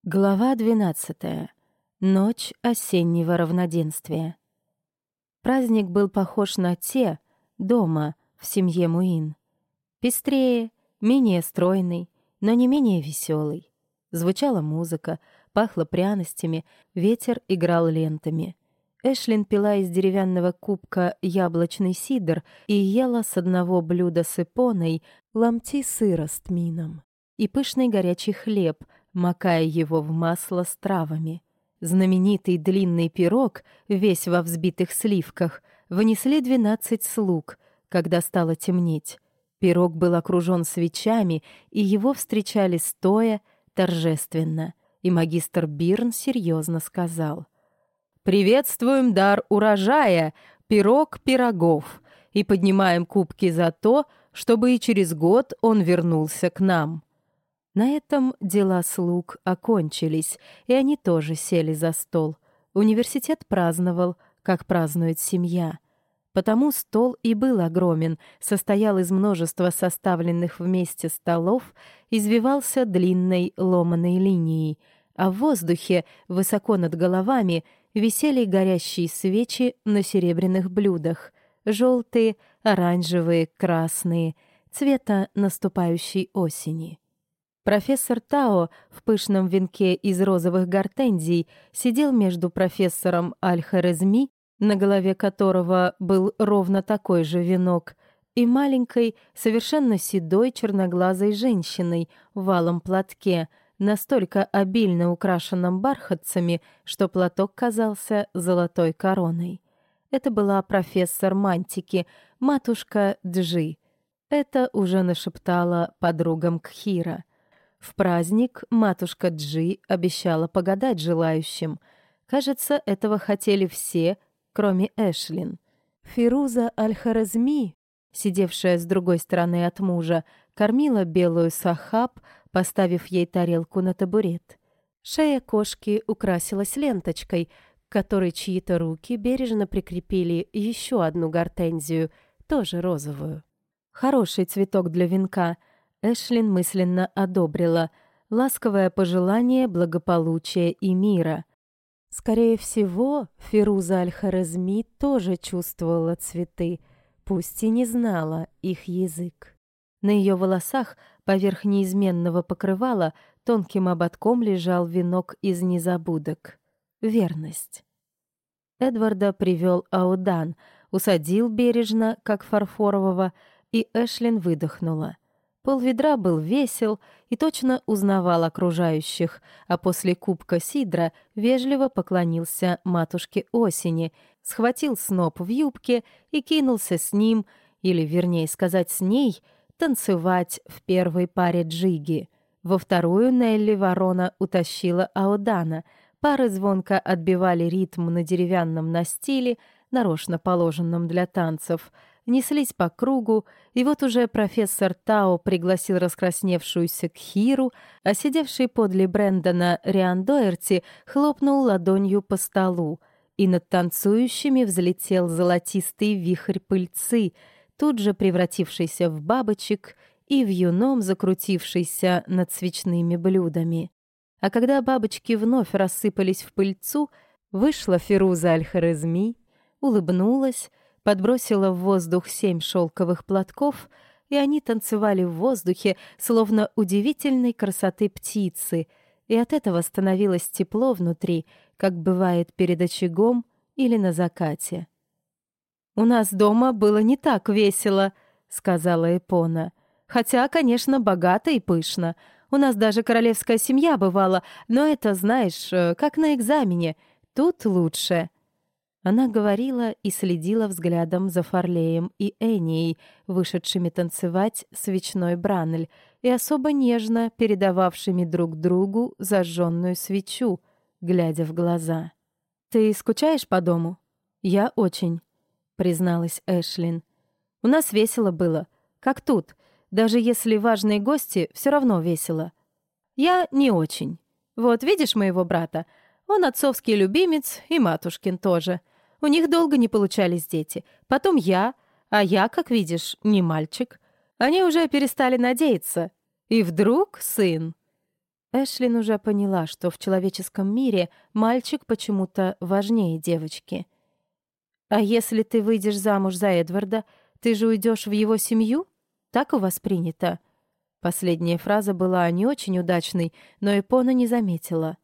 Глава 12. Ночь осеннего равноденствия. Праздник был похож на те дома в семье Муин. Пестрее, менее стройный, но не менее веселый. Звучала музыка, пахло пряностями, ветер играл лентами. Эшлин пила из деревянного кубка яблочный сидр и ела с одного блюда с ипоной ломти сыра с тмином и пышный горячий хлеб, макая его в масло с травами. Знаменитый длинный пирог, весь во взбитых сливках, внесли 12 слуг, когда стало темнеть. Пирог был окружен свечами, и его встречали стоя, торжественно. И магистр Бирн серьезно сказал: «Приветствуем дар урожая, пирог пирогов, и поднимаем кубки за то, чтобы и через год он вернулся к нам». На этом дела слуг окончились, и они тоже сели за стол. Университет праздновал, как празднует семья. Потому стол и был огромен, состоял из множества составленных вместе столов, извивался длинной ломаной линией, а в воздухе, высоко над головами, висели горящие свечи на серебряных блюдах, желтые, оранжевые, красные, цвета наступающей осени. Профессор Тао в пышном венке из розовых гортензий сидел между профессором Аль-Хорезми, на голове которого был ровно такой же венок, и маленькой, совершенно седой черноглазой женщиной в алом платке, настолько обильно украшенном бархатцами, что платок казался золотой короной. Это была профессор Мантики, матушка Джи. Это уже нашептала подругам Кхира. В праздник матушка Джи обещала погадать желающим. Кажется, этого хотели все, кроме Эшлин. Фируза Аль-Хорезми, сидевшая с другой стороны от мужа, кормила белую сахаб, поставив ей тарелку на табурет. Шея кошки украсилась ленточкой, к которой чьи-то руки бережно прикрепили еще одну гортензию, тоже розовую. Хороший цветок для венка — Эшлин мысленно одобрила. Ласковое пожелание благополучия и мира. Скорее всего, Фируза Аль-Хорезми тоже чувствовала цветы, пусть и не знала их язык. На ее волосах, поверх неизменного покрывала, тонким ободком лежал венок из незабудок. Верность. Эдварда привел Аудан, усадил бережно, как фарфорового, и Эшлин выдохнула. Полведра был весел и точно узнавал окружающих, а после кубка сидра вежливо поклонился матушке Осени, схватил сноп в юбке и кинулся с ним, или, вернее сказать, с ней, танцевать в первой паре джиги. Во вторую Нелли Ворона утащила Аудана. Пары звонко отбивали ритм на деревянном настиле, нарочно положенном для танцев, неслись по кругу, и вот уже профессор Тао пригласил раскрасневшуюся Кхиру, а сидевший подле Брэндона Риан Доерти хлопнул ладонью по столу, и над танцующими взлетел золотистый вихрь пыльцы, тут же превратившийся в бабочек и вьюном закрутившийся над свечными блюдами. А когда бабочки вновь рассыпались в пыльцу, вышла Фируза Аль-Хорезми, улыбнулась, подбросила в воздух 7 шелковых платков, и они танцевали в воздухе, словно удивительной красоты птицы, и от этого становилось тепло внутри, как бывает перед очагом или на закате. «У нас дома было не так весело», — сказала Эпона. «Хотя, конечно, богато и пышно. У нас даже королевская семья бывала, но это, знаешь, как на экзамене. Тут лучше». Она говорила и следила взглядом за Фарлеем и Энией, вышедшими танцевать свечной бранль, и особо нежно передававшими друг другу зажженную свечу, глядя в глаза. «Ты скучаешь по дому?» «Я очень», — призналась Эшлин. «У нас весело было, как тут. Даже если важные гости, все равно весело. Я не очень. Вот видишь моего брата? Он отцовский любимец и матушкин тоже. У них долго не получались дети. Потом я, а я, как видишь, не мальчик. Они уже перестали надеяться. И вдруг сын». Эшлин уже поняла, что в человеческом мире мальчик почему-то важнее девочки. «А если ты выйдешь замуж за Эдварда, ты же уйдешь в его семью? Так у вас принято?» Последняя фраза была не очень удачной, но Эпона не заметила.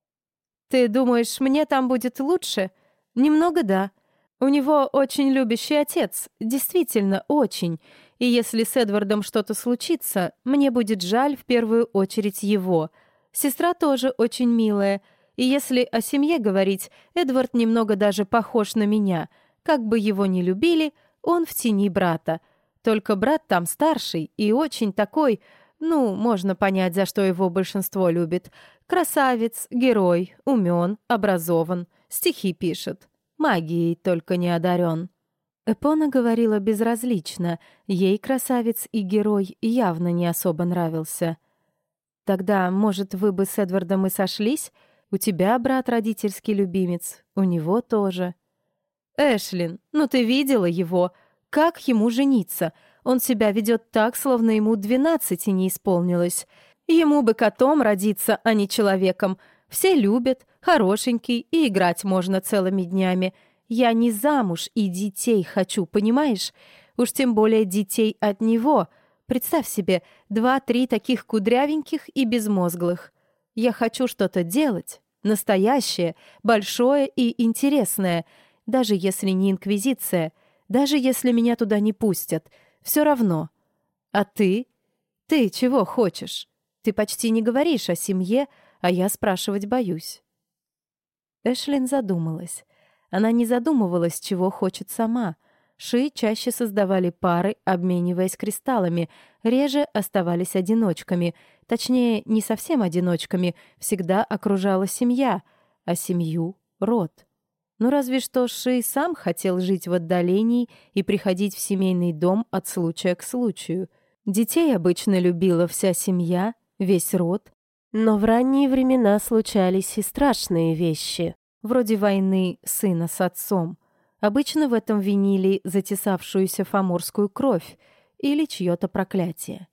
«Ты думаешь, мне там будет лучше?» «Немного да. У него очень любящий отец, действительно очень. И если с Эдвардом что-то случится, мне будет жаль в первую очередь его. Сестра тоже очень милая. И если о семье говорить, Эдвард немного даже похож на меня. Как бы его ни любили, он в тени брата. Только брат там старший и очень такой, ну, можно понять, за что его большинство любит. Красавец, герой, умен, образован, стихи пишет. Магией только не одарен. Эпона говорила безразлично, ей красавец и герой явно не особо нравился. «Тогда, может, вы бы с Эдвардом и сошлись? У тебя брат родительский любимец, у него тоже». «Эшлин, ну ты видела его? Как ему жениться? Он себя ведет так, словно ему 12 не исполнилось. Ему бы котом родиться, а не человеком. Все любят, хорошенький, и играть можно целыми днями. Я не замуж и детей хочу, понимаешь? Уж тем более детей от него. Представь себе, 2-3 таких кудрявеньких и безмозглых. Я хочу что-то делать, настоящее, большое и интересное, даже если не инквизиция, даже если меня туда не пустят, все равно. А ты? Ты чего хочешь? Ты почти не говоришь о семье, а я спрашивать боюсь». Эшлин задумалась. Она не задумывалась, чего хочет сама. Ши чаще создавали пары, обмениваясь кристаллами, реже оставались одиночками. Точнее, не совсем одиночками, всегда окружала семья, а семью — род. Ну разве что Ши сам хотел жить в отдалении и приходить в семейный дом от случая к случаю. Детей обычно любила вся семья, весь род. Но в ранние времена случались и страшные вещи, вроде войны сына с отцом. Обычно в этом винили затесавшуюся фаморскую кровь или чье-то проклятие.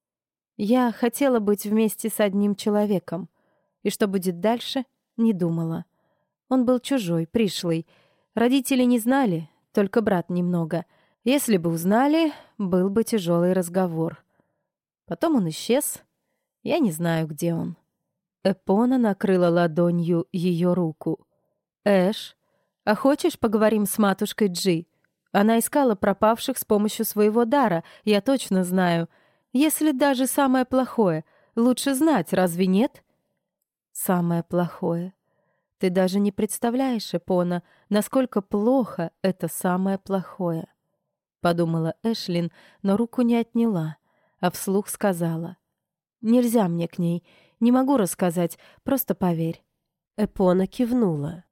Я хотела быть вместе с одним человеком, и что будет дальше, не думала. Он был чужой, пришлый. Родители не знали, только брат немного. Если бы узнали, был бы тяжелый разговор. Потом он исчез. Я не знаю, где он. Эпона накрыла ладонью ее руку. «Эш, а хочешь поговорим с матушкой Джи? Она искала пропавших с помощью своего дара, я точно знаю. Если даже самое плохое, лучше знать, разве нет?» «Самое плохое. Ты даже не представляешь, Эпона, насколько плохо это самое плохое», — подумала Эшлин, но руку не отняла, а вслух сказала. «Нельзя мне к ней, не могу рассказать, просто поверь». Эпона кивнула.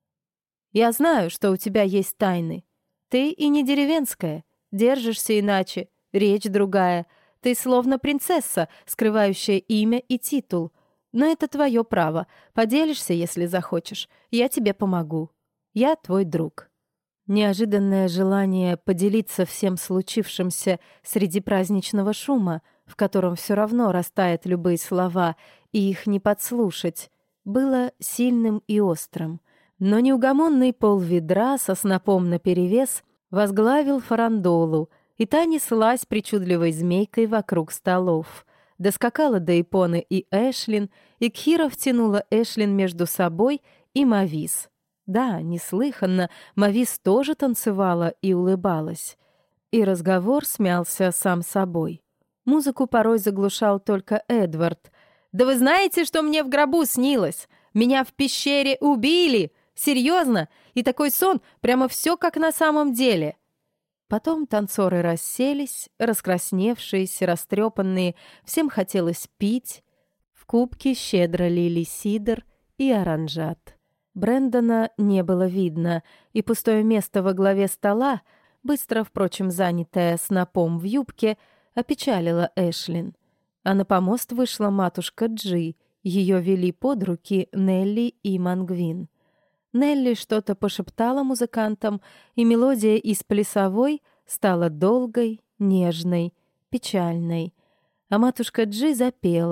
«Я знаю, что у тебя есть тайны. Ты и не деревенская, держишься иначе, речь другая. Ты словно принцесса, скрывающая имя и титул. Но это твое право. Поделишься, если захочешь. Я тебе помогу. Я твой друг». Неожиданное желание поделиться всем случившимся среди праздничного шума, в котором все равно растают любые слова, и их не подслушать, было сильным и острым. Но неугомонный полведра со снопом наперевес возглавил фарандолу, и та неслась причудливой змейкой вокруг столов. Доскакала до Эпоны и Эшлин, и Кхира втянула Эшлин между собой и Мавис. Да, неслыханно, Мавис тоже танцевала и улыбалась. И разговор смялся сам собой. Музыку порой заглушал только Эдвард. «Да вы знаете, что мне в гробу снилось? Меня в пещере убили! Серьезно? И такой сон, прямо все как на самом деле!» Потом танцоры расселись, раскрасневшиеся, растрепанные, всем хотелось пить. В кубки щедро лили сидр и оранжат. Брэндона не было видно, и пустое место во главе стола, быстро, впрочем, занятое снопом в юбке, опечалило Эшлин. А на помост вышла матушка Джи, ее вели под руки Нелли и Мангвин. Нелли что-то пошептала музыкантам, и мелодия из плясовой стала долгой, нежной, печальной. А матушка Джи запела,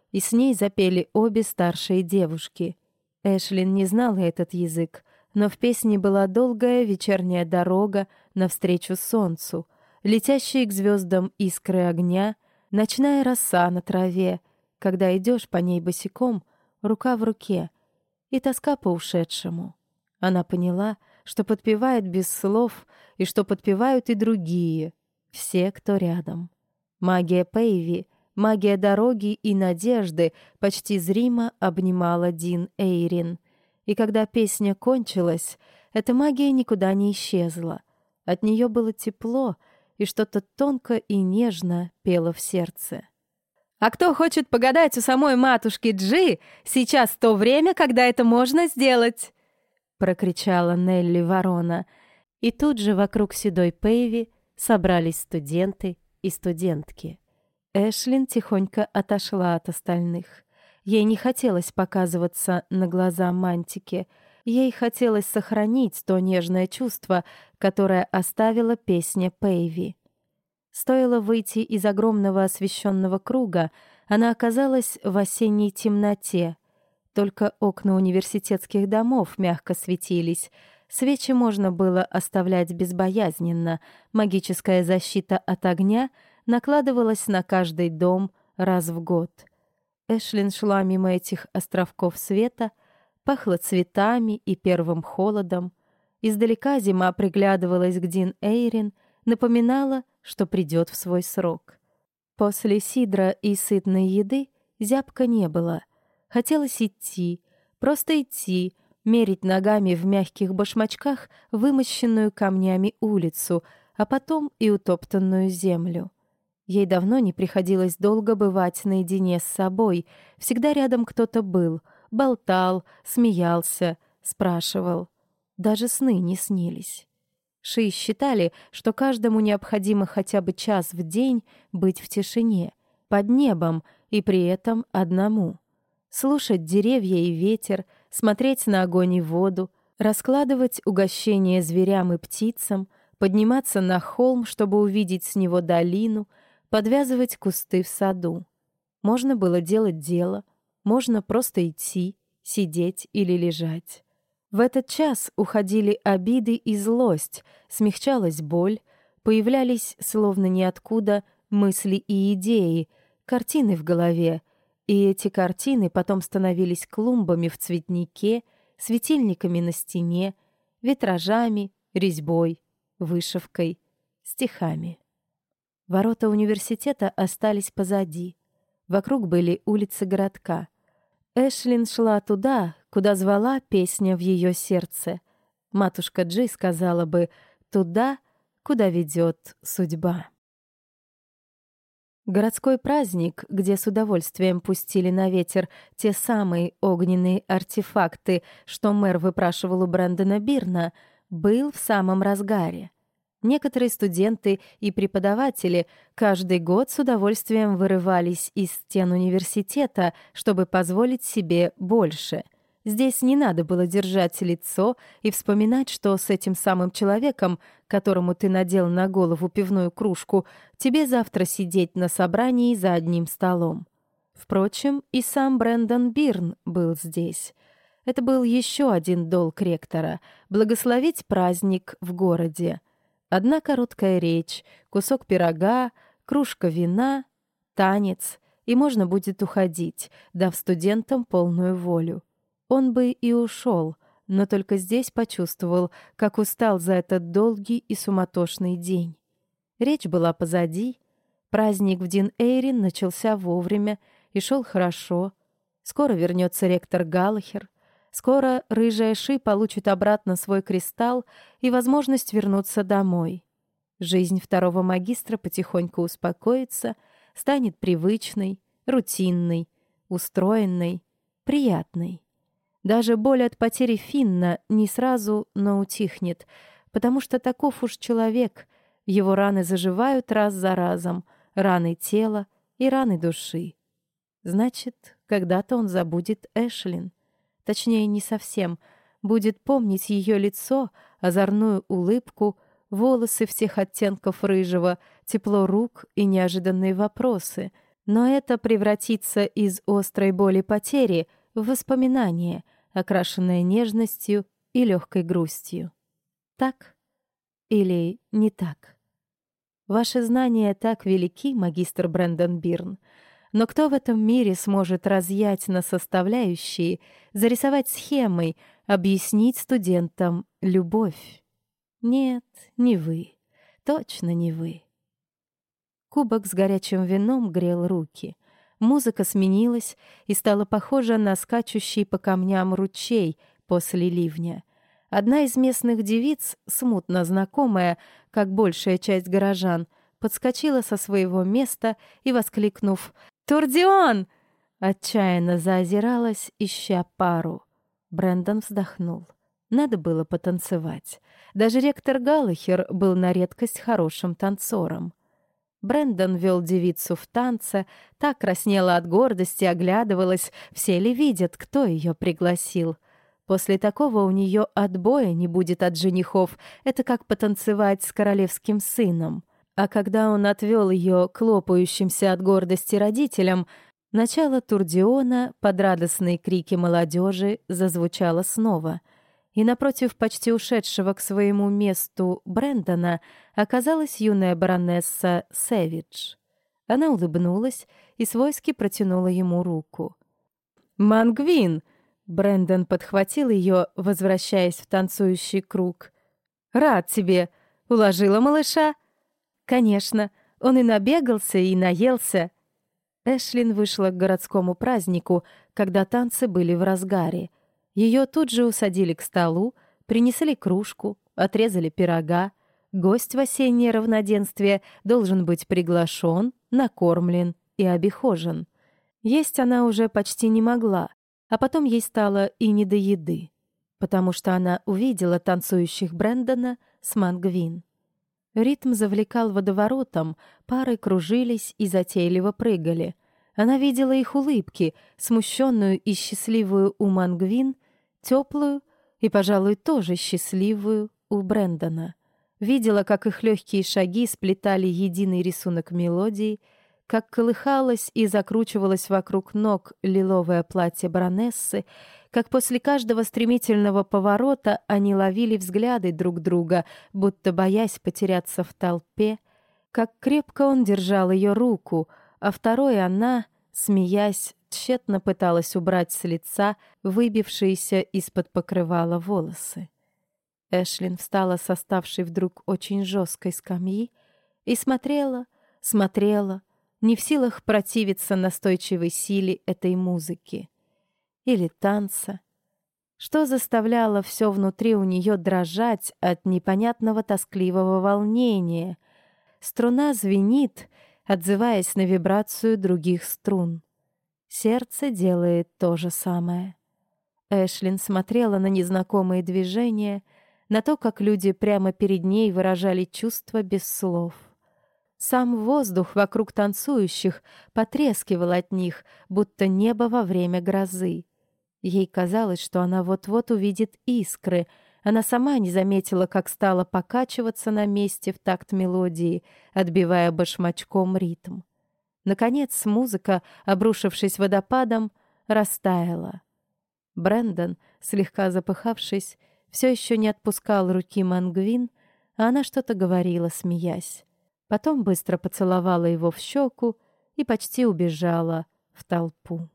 и с ней запели обе старшие девушки. Эшлин не знала этот язык, но в песне была долгая вечерняя дорога навстречу солнцу, летящие к звездам искры огня, ночная роса на траве, когда идешь по ней босиком, рука в руке, и тоска по ушедшему. Она поняла, что подпевает без слов, и что подпевают и другие, все, кто рядом. Магия Пейви, магия дороги и надежды почти зримо обнимала Дин Эйрин. И когда песня кончилась, эта магия никуда не исчезла. От нее было тепло, и что-то тонко и нежно пело в сердце. «А кто хочет погадать у самой матушки Джи, сейчас то время, когда это можно сделать!» — прокричала Нелли Ворона. И тут же вокруг седой Пейви собрались студенты и студентки. Эшлин тихонько отошла от остальных. Ей не хотелось показываться на глаза Мантике. Ей хотелось сохранить то нежное чувство, которое оставила песня Пейви. Стоило выйти из огромного освещенного круга, она оказалась в осенней темноте. Только окна университетских домов мягко светились. Свечи можно было оставлять безбоязненно. Магическая защита от огня накладывалась на каждый дом раз в год. Эшлин шла мимо этих островков света, пахло цветами и первым холодом. Издалека зима приглядывалась к Дин Эйрин, напоминала, что придет в свой срок. После сидра и сытной еды зябко не было. Хотелось идти, просто идти, мерить ногами в мягких башмачках вымощенную камнями улицу, а потом и утоптанную землю. Ей давно не приходилось долго бывать наедине с собой. Всегда рядом кто-то был, болтал, смеялся, спрашивал. Даже сны не снились. Ши считали, что каждому необходимо хотя бы час в день быть в тишине, под небом и при этом одному. Слушать деревья и ветер, смотреть на огонь и воду, раскладывать угощения зверям и птицам, подниматься на холм, чтобы увидеть с него долину, подвязывать кусты в саду. Можно было делать дело, можно просто идти, сидеть или лежать. В этот час уходили обиды и злость, смягчалась боль, появлялись словно ниоткуда мысли и идеи, картины в голове, и эти картины потом становились клумбами в цветнике, светильниками на стене, витражами, резьбой, вышивкой, стихами. Ворота университета остались позади. Вокруг были улицы городка. Эшлин шла туда, куда звала песня в ее сердце. Матушка Джи сказала бы «туда, куда ведет судьба». Городской праздник, где с удовольствием пустили на ветер те самые огненные артефакты, что мэр выпрашивал у Брэндона Бирна, был в самом разгаре. Некоторые студенты и преподаватели каждый год с удовольствием вырывались из стен университета, чтобы позволить себе больше. Здесь не надо было держать лицо и вспоминать, что с этим самым человеком, которому ты надел на голову пивную кружку, тебе завтра сидеть на собрании за одним столом. Впрочем, и сам Брэндон Бирн был здесь. Это был еще один долг ректора — благословить праздник в городе. Одна короткая речь, кусок пирога, кружка вина, танец, и можно будет уходить, дав студентам полную волю. Он бы и ушел, но только здесь почувствовал, как устал за этот долгий и суматошный день. Речь была позади, праздник в Дин Эйрин начался вовремя и шел хорошо. Скоро вернется ректор Галлахер. Скоро рыжая Ши получит обратно свой кристалл и возможность вернуться домой. Жизнь второго магистра потихоньку успокоится, станет привычной, рутинной, устроенной, приятной. Даже боль от потери Финна не сразу, но утихнет, потому что таков уж человек. Его раны заживают раз за разом, раны тела и раны души. Значит, когда-то он забудет Эшлин. Точнее, не совсем. Будет помнить ее лицо, озорную улыбку, волосы всех оттенков рыжего, тепло рук и неожиданные вопросы. Но это превратится из острой боли потери в воспоминание, окрашенное нежностью и легкой грустью. Так или не так? Ваши знания так велики, магистр Брэндон Бирн, но кто в этом мире сможет разъять на составляющие, зарисовать схемой, объяснить студентам любовь? Нет, не вы. Точно не вы. Кубок с горячим вином грел руки. Музыка сменилась и стала похожа на скачущий по камням ручей после ливня. Одна из местных девиц, смутно знакомая, как большая часть горожан, подскочила со своего места и, воскликнув «Турдион!», отчаянно заозиралась, ища пару. Брэндон вздохнул. Надо было потанцевать. Даже ректор Галлахер был на редкость хорошим танцором. Брэндон вел девицу в танце, та краснела от гордости, оглядывалась, все ли видят, кто ее пригласил. После такого у нее отбоя не будет от женихов, это как потанцевать с королевским сыном. А когда он отвел ее к лопающимся от гордости родителям, начало Турдиона под радостные крики молодежи зазвучало снова — и напротив почти ушедшего к своему месту Брэндона оказалась юная баронесса Сэвидж. Она улыбнулась и свойски протянула ему руку. «Мангвин!» — Брэндон подхватил ее, возвращаясь в танцующий круг. «Рад тебе! Уложила малыша?» «Конечно, он и набегался, и наелся». Эшлин вышла к городскому празднику, когда танцы были в разгаре. Ее тут же усадили к столу, принесли кружку, отрезали пирога. Гость в осеннее равноденствие должен быть приглашен, накормлен и обихожен. Есть она уже почти не могла, а потом ей стало и не до еды, потому что она увидела танцующих Брэндона с Мангвин. Ритм завлекал водоворотом, пары кружились и затейливо прыгали. Она видела их улыбки, смущенную и счастливую у Мангвин, теплую и, пожалуй, тоже счастливую у Брэндона. Видела, как их легкие шаги сплетали единый рисунок мелодии, как колыхалось и закручивалось вокруг ног лиловое платье баронессы, как после каждого стремительного поворота они ловили взгляды друг друга, будто боясь потеряться в толпе, как крепко он держал ее руку, а второй она, смеясь, тщетно пыталась убрать с лица выбившиеся из-под покрывала волосы. Эшлин встала с оставшей вдруг очень жесткой скамьи и смотрела, не в силах противиться настойчивой силе этой музыки. Или танца. Что заставляло все внутри у нее дрожать от непонятного тоскливого волнения. Струна звенит, отзываясь на вибрацию других струн. Сердце делает то же самое. Эшлин смотрела на незнакомые движения, на то, как люди прямо перед ней выражали чувства без слов. Сам воздух вокруг танцующих потрескивал от них, будто небо во время грозы. Ей казалось, что она вот-вот увидит искры. Она сама не заметила, как стала покачиваться на месте в такт мелодии, отбивая башмачком ритм. Наконец музыка, обрушившись водопадом, растаяла. Брэндон, слегка запыхавшись, все еще не отпускал руки Мангвин, а она что-то говорила, смеясь. Потом быстро поцеловала его в щеку и почти убежала в толпу.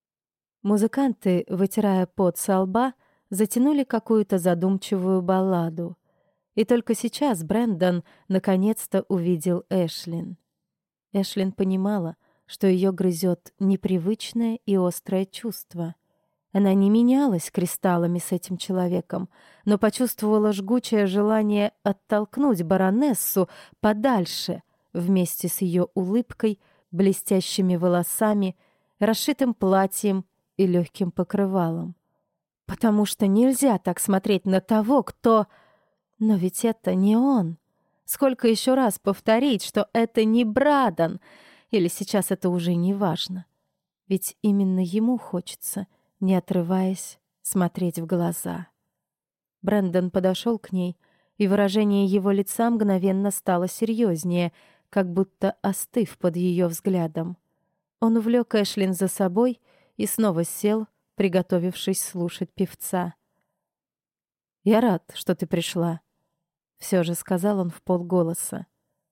Музыканты, вытирая пот со лба, затянули какую-то задумчивую балладу. И только сейчас Брэндон наконец-то увидел Эшлин. Эшлин понимала, что ее грызет непривычное и острое чувство. Она не менялась кристаллами с этим человеком, но почувствовала жгучее желание оттолкнуть баронессу подальше вместе с ее улыбкой, блестящими волосами, расшитым платьем и легким покрывалом. Потому что нельзя так смотреть на того, кто... Но ведь это не он. Сколько еще раз повторить, что это не Брадан? Или сейчас это уже не важно? Ведь именно ему хочется, не отрываясь, смотреть в глаза. Брэндон подошел к ней, и выражение его лица мгновенно стало серьезнее, как будто остыв под ее взглядом. Он увлек Эшлин за собой и снова сел, приготовившись слушать певца. «Я рад, что ты пришла», — все же сказал он вполголоса.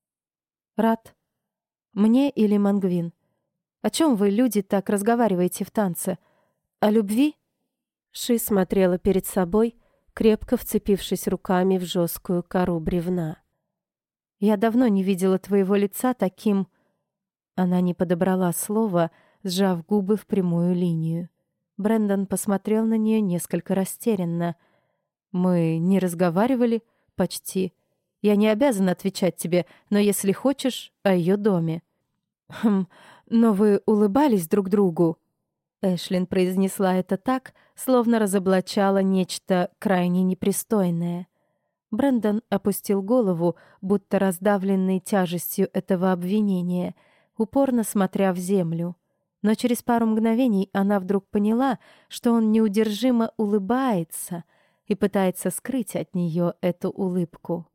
«Рад. Мне или Мангвин? О чем вы, люди, так разговариваете в танце? О любви?» Ши смотрела перед собой, крепко вцепившись руками в жесткую кору бревна. «Я давно не видела твоего лица таким...» Она не подобрала слова, сжав губы в прямую линию. Брэндон посмотрел на нее несколько растерянно. «Мы не разговаривали? Почти. Я не обязана отвечать тебе, но если хочешь, о ее доме». «Хм, но вы улыбались друг другу?» Эшлин произнесла это так, словно разоблачала нечто крайне непристойное. Брэндон опустил голову, будто раздавленный тяжестью этого обвинения, упорно смотря в землю. Но через пару мгновений она вдруг поняла, что он неудержимо улыбается и пытается скрыть от нее эту улыбку.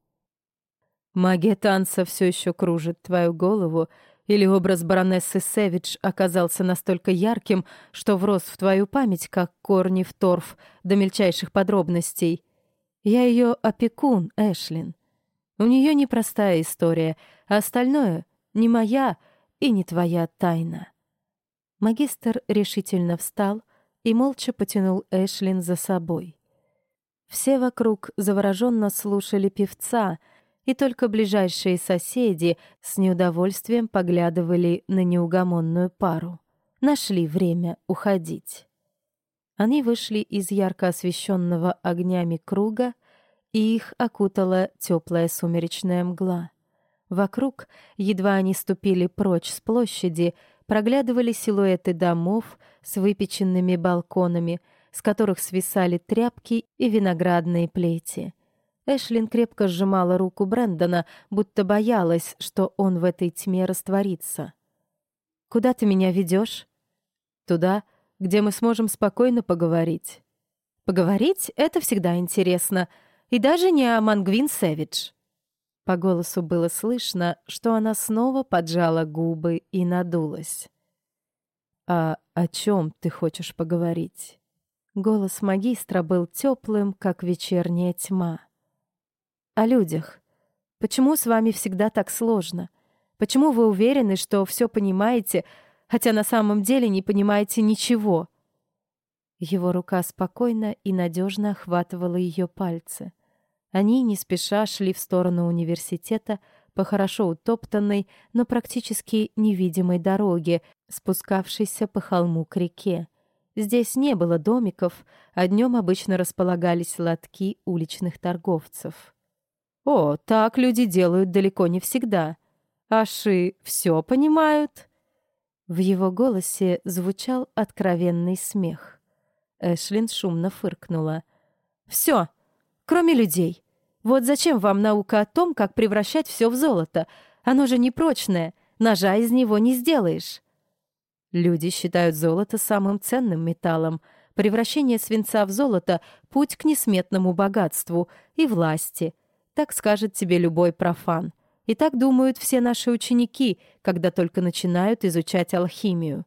«Магия танца все еще кружит твою голову, или образ баронессы Сэвидж оказался настолько ярким, что врос в твою память, как корни в торф, до мельчайших подробностей. Я ее опекун, Эшлин. У нее непростая история, а остальное не моя и не твоя тайна». Магистр решительно встал и молча потянул Эшлин за собой. Все вокруг завороженно слушали певца, и только ближайшие соседи с неудовольствием поглядывали на неугомонную пару. Нашли время уходить. Они вышли из ярко освещенного огнями круга, и их окутала теплая сумеречная мгла. Вокруг, едва они ступили прочь с площади, проглядывали силуэты домов с выпеченными балконами, с которых свисали тряпки и виноградные плети. Эшлин крепко сжимала руку Брэндона, будто боялась, что он в этой тьме растворится. «Куда ты меня ведешь?» «Туда, где мы сможем спокойно поговорить». «Поговорить — это всегда интересно. И даже не о Мангвин Сэвидж». По голосу было слышно, что она снова поджала губы и надулась. «А о чем ты хочешь поговорить?» Голос магистра был теплым, как вечерняя тьма. «О людях. Почему с вами всегда так сложно? Почему вы уверены, что все понимаете, хотя на самом деле не понимаете ничего?» Его рука спокойно и надежно охватывала ее пальцы. Они не спеша шли в сторону университета по хорошо утоптанной, но практически невидимой дороге, спускавшейся по холму к реке. Здесь не было домиков, а днем обычно располагались лотки уличных торговцев. «О, так люди делают далеко не всегда. Аши все понимают?» В его голосе звучал откровенный смех. Эшлин шумно фыркнула. «Все, кроме людей. Вот зачем вам наука о том, как превращать все в золото? Оно же непрочное, ножа из него не сделаешь». Люди считают золото самым ценным металлом. Превращение свинца в золото — путь к несметному богатству и власти. Так скажет тебе любой профан. И так думают все наши ученики, когда только начинают изучать алхимию.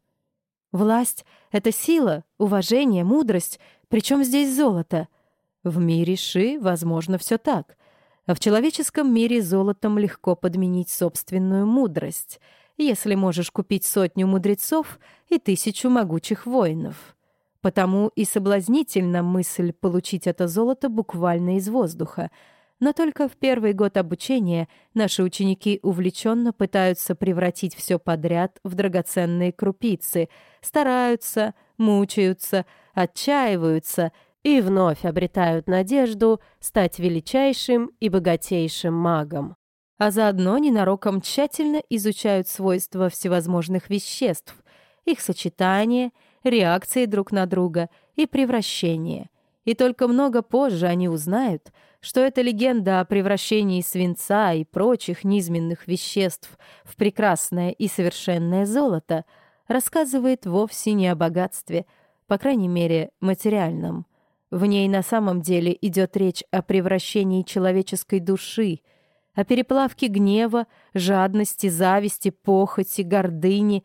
Власть — это сила, уважение, мудрость. Причем здесь золото? В мире Ши, возможно, все так. А в человеческом мире золотом легко подменить собственную мудрость, если можешь купить 100 мудрецов и 1000 могучих воинов. Потому и соблазнительна мысль получить это золото буквально из воздуха. Но только в первый год обучения наши ученики увлеченно пытаются превратить все подряд в драгоценные крупицы, стараются, мучаются, отчаиваются и вновь обретают надежду стать величайшим и богатейшим магом. А заодно ненароком тщательно изучают свойства всевозможных веществ, их сочетание, реакции друг на друга и превращение. И только много позже они узнают, что эта легенда о превращении свинца и прочих низменных веществ в прекрасное и совершенное золото рассказывает вовсе не о богатстве, по крайней мере, материальном. В ней на самом деле идет речь о превращении человеческой души, о переплавке гнева, жадности, зависти, похоти, гордыни,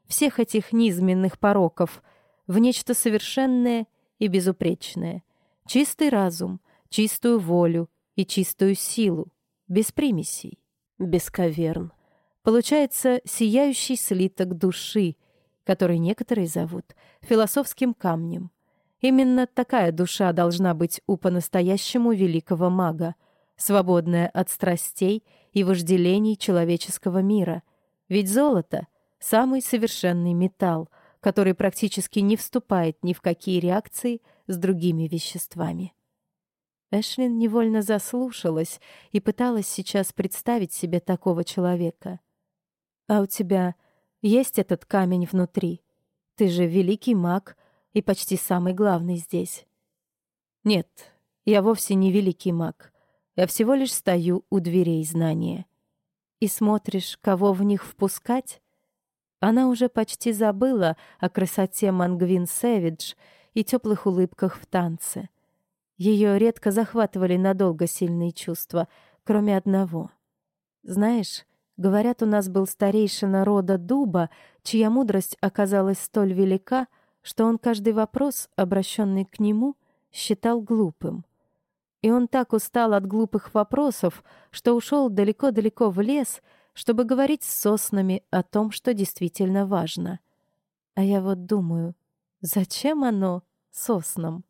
всех этих низменных пороков в нечто совершенное и безупречное. Чистый разум, чистую волю и чистую силу, без примесей, без скаверн. Получается сияющий слиток души, который некоторые зовут философским камнем. Именно такая душа должна быть у по-настоящему великого мага, свободная от страстей и вожделений человеческого мира. Ведь золото — самый совершенный металл, который практически не вступает ни в какие реакции с другими веществами. Эшлин невольно заслушалась и пыталась сейчас представить себе такого человека. «А у тебя есть этот камень внутри? Ты же великий маг и почти самый главный здесь». «Нет, я вовсе не великий маг. Я всего лишь стою у дверей знания. И смотришь, кого в них впускать?» Она уже почти забыла о красоте Мангвин Сэвидж и теплых улыбках в танце. Ее редко захватывали надолго сильные чувства, кроме одного. Знаешь, говорят, у нас был старейшина рода Дуба, чья мудрость оказалась столь велика, что он каждый вопрос, обращенный к нему, считал глупым. И он так устал от глупых вопросов, что ушел далеко-далеко в лес, чтобы говорить с соснами о том, что действительно важно. А я вот думаю, зачем оно соснам?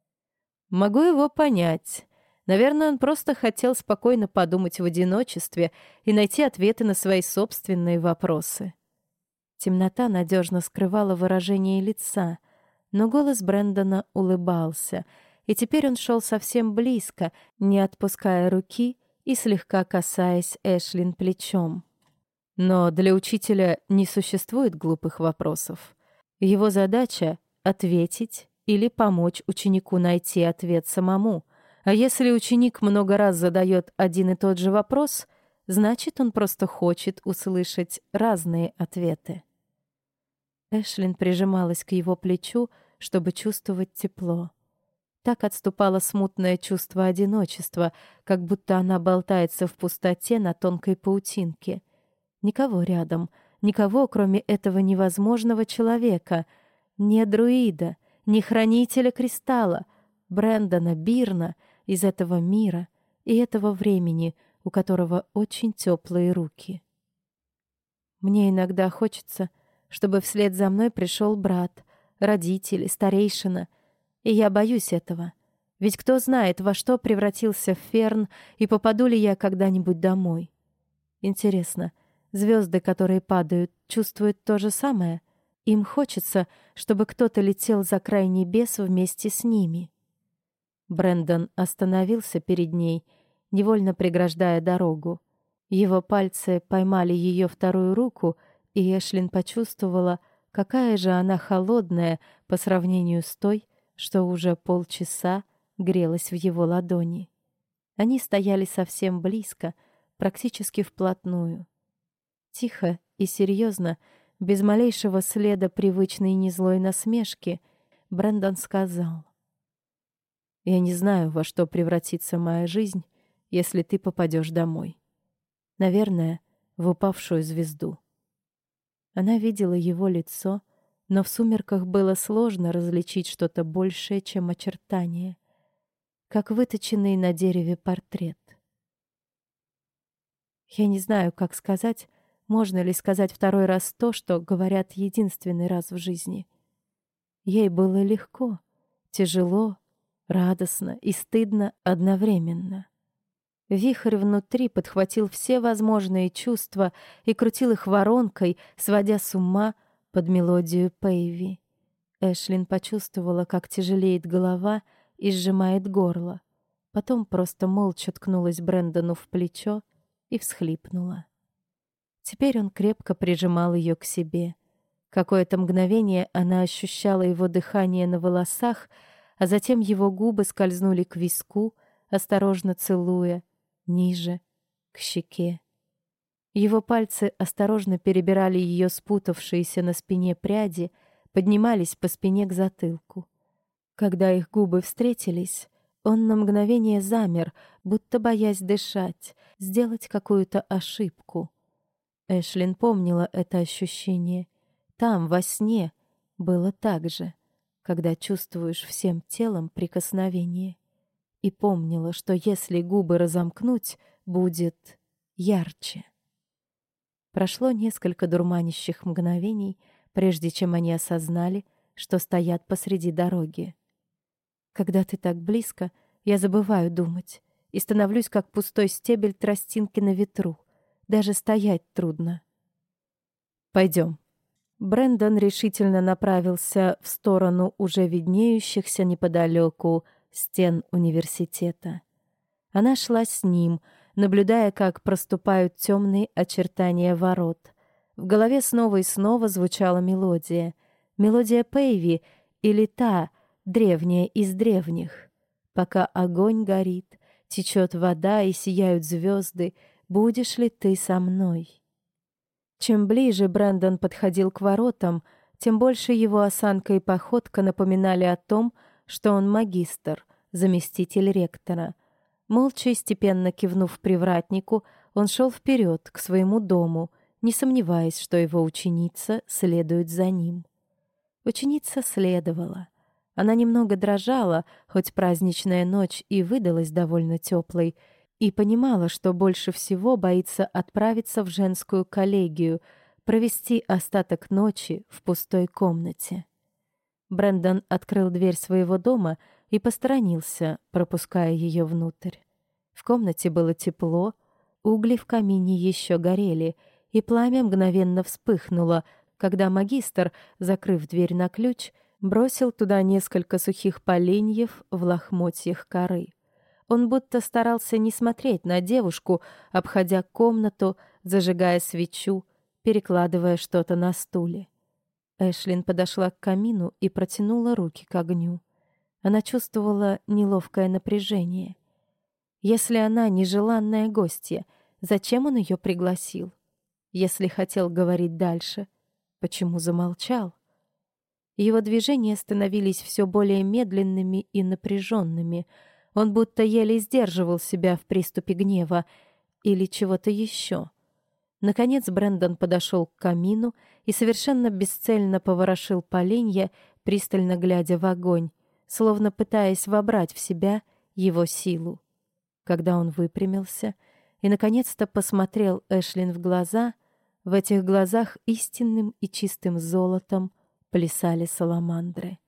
Могу его понять. Наверное, он просто хотел спокойно подумать в одиночестве и найти ответы на свои собственные вопросы. Темнота надежно скрывала выражение лица, но голос Брэндона улыбался, и теперь он шел совсем близко, не отпуская руки и слегка касаясь Эшлин плечом. Но для учителя не существует глупых вопросов. Его задача — ответить или помочь ученику найти ответ самому. А если ученик много раз задает один и тот же вопрос, значит, он просто хочет услышать разные ответы. Эшлин прижималась к его плечу, чтобы чувствовать тепло. Так отступало смутное чувство одиночества, как будто она болтается в пустоте на тонкой паутинке. Никого рядом, никого, кроме этого невозможного человека, не друида, ни хранителя кристалла, Брэндона Бирна из этого мира и этого времени, у которого очень теплые руки. Мне иногда хочется, чтобы вслед за мной пришел брат, родители, старейшина, и я боюсь этого. Ведь кто знает, во что превратился Ферн, и попаду ли я когда-нибудь домой. Интересно, звезды, которые падают, чувствуют то же самое? Им хочется, чтобы кто-то летел за край небес вместе с ними. Брэндон остановился перед ней, невольно преграждая дорогу. Его пальцы поймали ее вторую руку, и Эшлин почувствовала, какая же она холодная по сравнению с той, что уже полчаса грелась в его ладони. Они стояли совсем близко, практически вплотную. Тихо и серьезно, без малейшего следа привычной незлой насмешки, Брэндон сказал: «Я не знаю, во что превратится моя жизнь, если ты попадешь домой. Наверное, в упавшую звезду». Она видела его лицо, но в сумерках было сложно различить что-то большее, чем очертания, как выточенный на дереве портрет. Я не знаю, как сказать, можно ли сказать второй раз то, что говорят единственный раз в жизни. Ей было легко, тяжело, радостно и стыдно одновременно. Вихрь внутри подхватил все возможные чувства и крутил их воронкой, сводя с ума под мелодию Пейви. Эшлин почувствовала, как тяжелеет голова и сжимает горло. Потом просто молча ткнулась Брэндону в плечо и всхлипнула. Теперь он крепко прижимал ее к себе. Какое-то мгновение она ощущала его дыхание на волосах, а затем его губы скользнули к виску, осторожно целуя, ниже, к щеке. Его пальцы осторожно перебирали ее спутавшиеся на спине пряди, поднимались по спине к затылку. Когда их губы встретились, он на мгновение замер, будто боясь дышать, сделать какую-то ошибку. Эшлин помнила это ощущение. Там, во сне, было так же, когда чувствуешь всем телом прикосновение. И помнила, что если губы разомкнуть, будет ярче. Прошло несколько дурманящих мгновений, прежде чем они осознали, что стоят посреди дороги. Когда ты так близко, я забываю думать и становлюсь как пустой стебель тростинки на ветру. Даже стоять трудно. Пойдем. Брэндон решительно направился в сторону уже виднеющихся неподалеку стен университета. Она шла с ним, наблюдая, как проступают темные очертания ворот. В голове снова и снова звучала мелодия. Мелодия Пейви или та, древняя из древних. Пока огонь горит, течет вода и сияют звезды, будешь ли ты со мной? Чем ближе Брэндон подходил к воротам, тем больше его осанка и походка напоминали о том, что он магистр, заместитель ректора. Молча и степенно кивнув привратнику, он шел вперед к своему дому, не сомневаясь, что его ученица следует за ним. Ученица следовала. Она немного дрожала, хоть праздничная ночь и выдалась довольно теплой, и понимала, что больше всего боится отправиться в женскую коллегию, провести остаток ночи в пустой комнате. Брэндон открыл дверь своего дома и посторонился, пропуская ее внутрь. В комнате было тепло, угли в камине еще горели, и пламя мгновенно вспыхнуло, когда магистр, закрыв дверь на ключ, бросил туда несколько сухих поленьев в лохмотьях коры. Он будто старался не смотреть на девушку, обходя комнату, зажигая свечу, перекладывая что-то на стуле. Эшлин подошла к камину и протянула руки к огню. Она чувствовала неловкое напряжение. Если она нежеланная гостья, зачем он ее пригласил? Если хотел говорить дальше, почему замолчал? Его движения становились все более медленными и напряженными. Он будто еле сдерживал себя в приступе гнева или чего-то еще. Наконец Брэндон подошел к камину и совершенно бесцельно поворошил поленья, пристально глядя в огонь, словно пытаясь вобрать в себя его силу. Когда он выпрямился и, наконец-то, посмотрел Эшлин в глаза, в этих глазах истинным и чистым золотом плясали саламандры.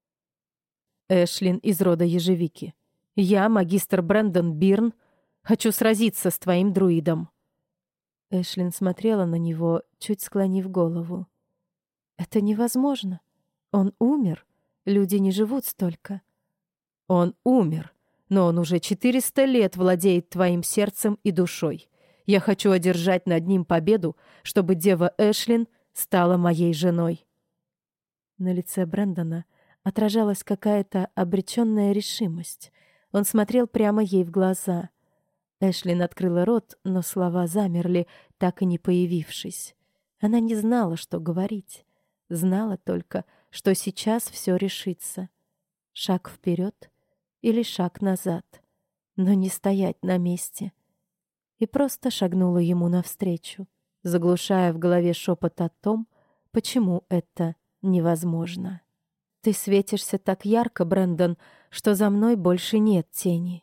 «Эшлин из рода ежевики. Я, магистр Брэндон Бирн, хочу сразиться с твоим друидом». Эшлин смотрела на него, чуть склонив голову. «Это невозможно. Он умер. Люди не живут столько». «Он умер, но он уже 400 лет владеет твоим сердцем и душой. Я хочу одержать над ним победу, чтобы дева Эшлин стала моей женой». На лице Брэндона отражалась какая-то обреченная решимость. Он смотрел прямо ей в глаза. Эшлин открыла рот, но слова замерли, так и не появившись. Она не знала, что говорить. Знала только, что сейчас все решится. Шаг вперед или шаг назад, но не стоять на месте. И просто шагнула ему навстречу, заглушая в голове шепот о том, почему это невозможно. «Ты светишься так ярко, Брэндон, что за мной больше нет тени».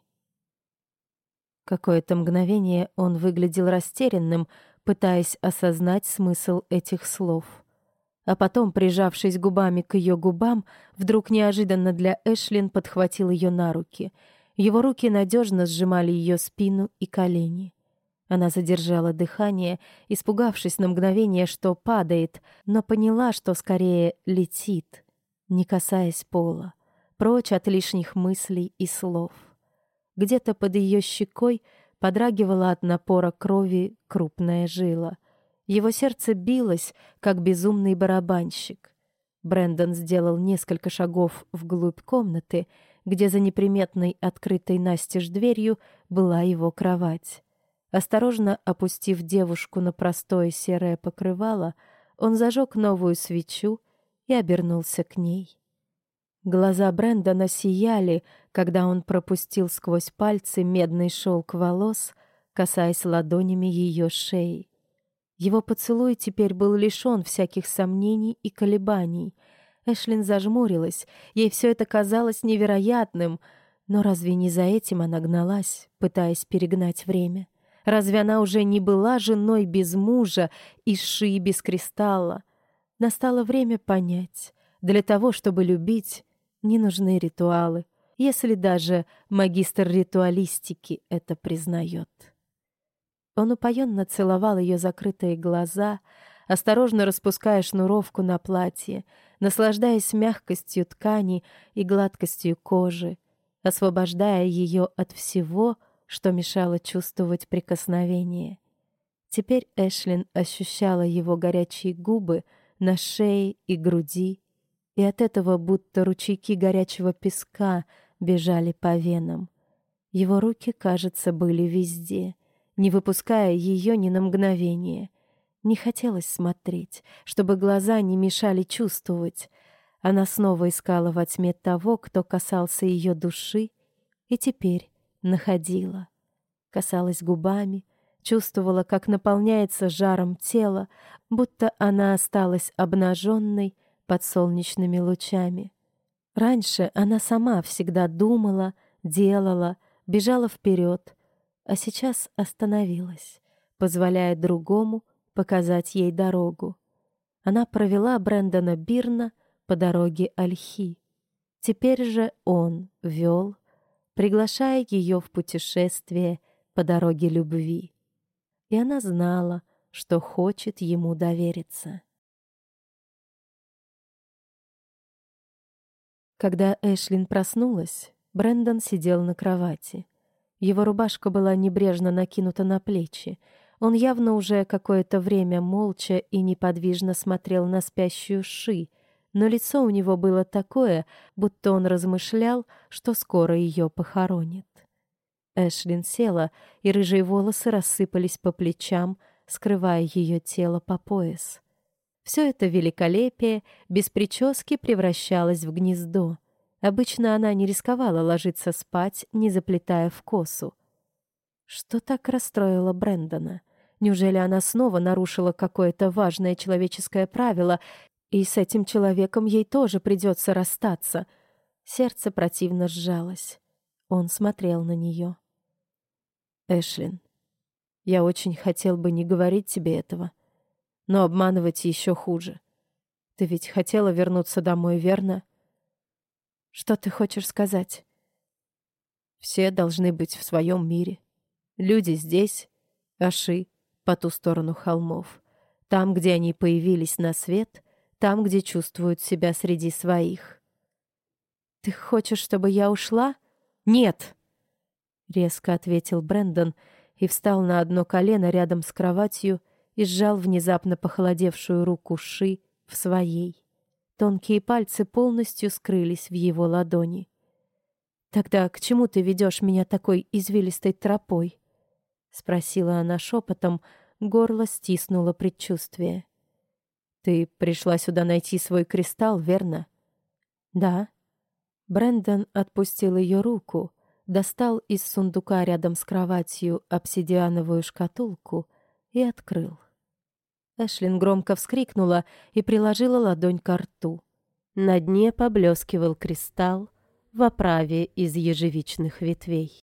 Какое-то мгновение он выглядел растерянным, пытаясь осознать смысл этих слов. А потом, прижавшись губами к ее губам, вдруг неожиданно для Эшлин подхватил ее на руки. Его руки надежно сжимали ее спину и колени. Она задержала дыхание, испугавшись на мгновение, что падает, но поняла, что скорее летит, не касаясь пола, прочь от лишних мыслей и слов. Где-то под ее щекой подрагивала от напора крови крупная жила. Его сердце билось, как безумный барабанщик. Брэндон сделал несколько шагов вглубь комнаты, где за неприметной открытой настежь дверью была его кровать. Осторожно опустив девушку на простое серое покрывало, он зажег новую свечу и обернулся к ней. Глаза Брэндона сияли, когда он пропустил сквозь пальцы медный шелк волос, касаясь ладонями ее шеи. Его поцелуй теперь был лишён всяких сомнений и колебаний. Эшлин зажмурилась, ей все это казалось невероятным, но разве не за этим она гналась, пытаясь перегнать время? Разве она уже не была женой без мужа и Ши без кристалла? Настало время понять, для того, чтобы любить, не нужны ритуалы, если даже магистр ритуалистики это признает. Он упоенно целовал ее закрытые глаза, осторожно распуская шнуровку на платье, наслаждаясь мягкостью ткани и гладкостью кожи, освобождая ее от всего, что мешало чувствовать прикосновение. Теперь Эшлин ощущала его горячие губы на шее и груди, и от этого будто ручейки горячего песка бежали по венам. Его руки, кажется, были везде, не выпуская ее ни на мгновение. Не хотелось смотреть, чтобы глаза не мешали чувствовать. Она снова искала во тьме того, кто касался ее души, и теперь находила. Касалась губами, чувствовала, как наполняется жаром тело, будто она осталась обнаженной под солнечными лучами. Раньше она сама всегда думала, делала, бежала вперед, а сейчас остановилась, позволяя другому показать ей дорогу. Она провела Брэндона Бирна по дороге Ольхи. Теперь же он вел, приглашая ее в путешествие по дороге любви. И она знала, что хочет ему довериться. Когда Эшлин проснулась, Брэндон сидел на кровати. Его рубашка была небрежно накинута на плечи. Он явно уже какое-то время молча и неподвижно смотрел на спящую Ши, но лицо у него было такое, будто он размышлял, что скоро ее похоронит. Эшлин села, и рыжие волосы рассыпались по плечам, скрывая ее тело по пояс. Все это великолепие без прически превращалось в гнездо. Обычно она не рисковала ложиться спать, не заплетая в косу. Что так расстроило Брэндона? Неужели она снова нарушила какое-то важное человеческое правило, и с этим человеком ей тоже придется расстаться? Сердце противно сжалось. Он смотрел на нее. «Эшлин, я очень хотел бы не говорить тебе этого, но обманывать еще хуже. Ты ведь хотела вернуться домой, верно?» «Что ты хочешь сказать?» «Все должны быть в своем мире. Люди здесь, Аши, по ту сторону холмов. Там, где они появились на свет, там, где чувствуют себя среди своих». «Ты хочешь, чтобы я ушла?» «Нет!» — резко ответил Брэндон и встал на одно колено рядом с кроватью и сжал внезапно похолодевшую руку Ши в своей. Тонкие пальцы полностью скрылись в его ладони. «Тогда к чему ты ведешь меня такой извилистой тропой?» — спросила она шепотом, горло стиснуло предчувствие. «Ты пришла сюда найти свой кристалл, верно?» «Да». Брэндон отпустил ее руку, достал из сундука рядом с кроватью обсидиановую шкатулку и открыл. Эшлин громко вскрикнула и приложила ладонь ко рту. На дне поблескивал кристалл в оправе из ежевичных ветвей.